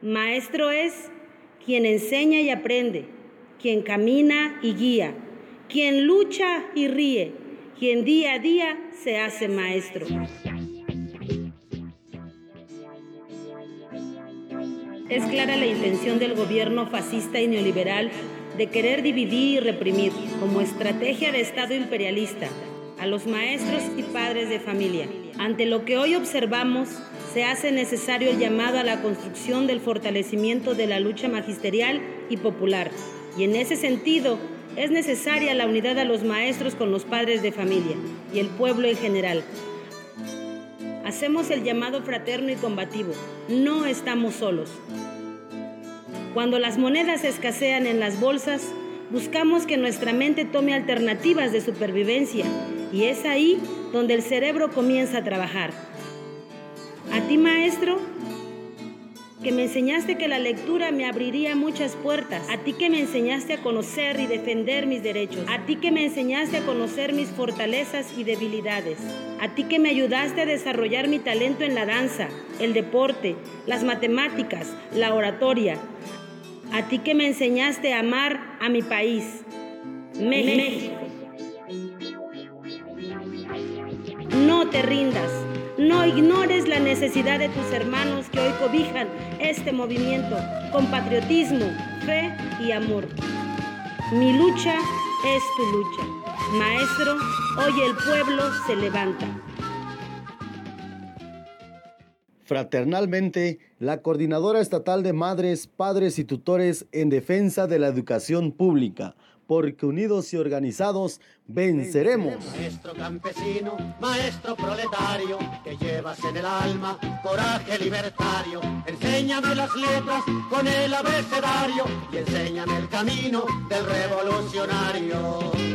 Maestro es quien enseña y aprende, quien camina y guía, quien lucha y ríe, quien día a día se hace maestro. Es clara la intención del gobierno fascista y neoliberal de querer dividir y reprimir, como estrategia de Estado imperialista, a los maestros y padres de familia. Ante lo que hoy observamos, se hace necesario el llamado a la construcción del fortalecimiento de la lucha magisterial y popular. Y en ese sentido, es necesaria la unidad a los maestros con los padres de familia y el pueblo en general. Hacemos el llamado fraterno y combativo. No estamos solos. Cuando las monedas escasean en las bolsas, buscamos que nuestra mente tome alternativas de supervivencia, y es ahí donde el cerebro comienza a trabajar. A ti, maestro, que me enseñaste que la lectura me abriría muchas puertas, a ti que me enseñaste a conocer y defender mis derechos, a ti que me enseñaste a conocer mis fortalezas y debilidades, a ti que me ayudaste a desarrollar mi talento en la danza, el deporte, las matemáticas, la oratoria, a ti que me enseñaste a amar a mi país, México. No te rindas. No ignores la necesidad de tus hermanos que hoy cobijan este movimiento con patriotismo, fe y amor. Mi lucha es tu lucha. Maestro, hoy el pueblo se levanta. Fraternalmente, la Coordinadora Estatal de Madres, Padres y Tutores en Defensa de la Educación Pública, porque unidos y organizados venceremos. Maestro campesino, maestro proletario, que llevas en el alma coraje libertario. Enséñame las letras con el abecedario y enséñame el camino del revolucionario.